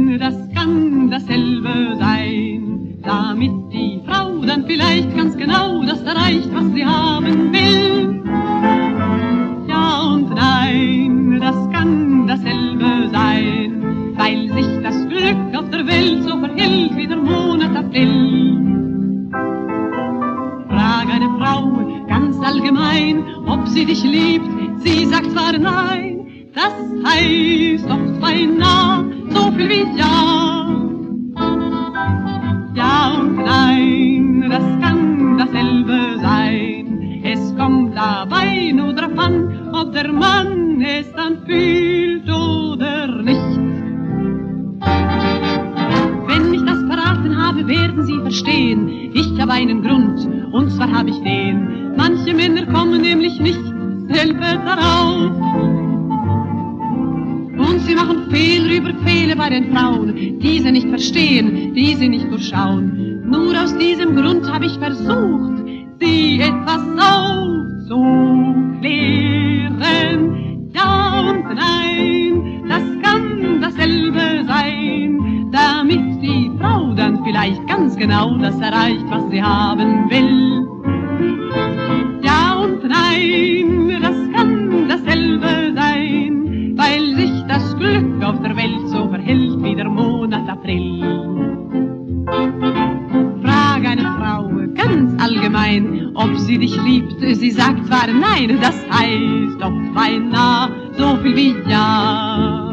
nein, das kann dasselbe sein, damit die Frau dann vielleicht ganz genau das erreicht, was sie haben will. Ja und nein, das kann dasselbe sein, weil sich das Glück auf der Welt so verhält wie der Monat April. Frag eine Frau ganz allgemein, ob sie dich liebt, sie sagt zwar nein, das heißt oft beinahe so viel wie ja. Ja und nein, das kann dasselbe sein, es kommt dabei nur drauf an, ob der Mann es dann fühlt oder nicht. Wenn ich das verraten habe, werden Sie verstehen, ich habe einen Grund, und zwar habe ich den. Manche Männer kommen nämlich nicht selber darauf. Und sie machen Fehler über Fehler bei den Frauen, die sie nicht verstehen, die sie nicht durchschauen. Nur aus diesem Grund habe ich versucht, sie etwas aufzuklären. Ja und nein, das kann dasselbe sein, damit die Frau dann vielleicht ganz genau das erreicht, was sie haben will. Ja und nein, das kann dasselbe sein, weil sich das Glück auf der Welt so verhält wie der Monat April. Frag eine Frau ganz allgemein, ob sie dich liebt, sie sagt zwar nein, das heißt oft beinahe so viel wie ja.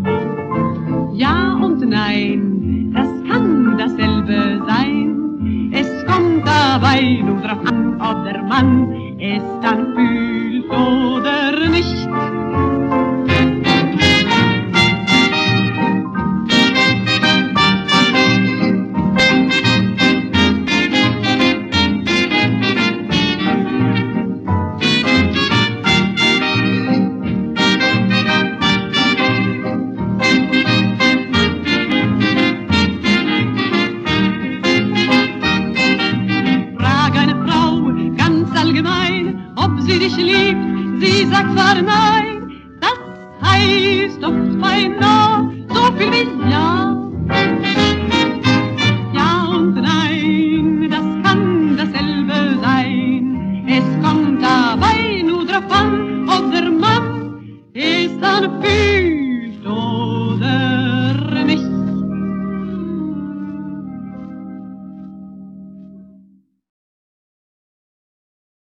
Ja und nein, das kann dasselbe sein, es kommt dabei nur drauf an, ob der Mann es dann fühlt oder nicht. Ob sie dich liebt, sie sagt zwar nein, das heißt oft beinahe so viel wie ja.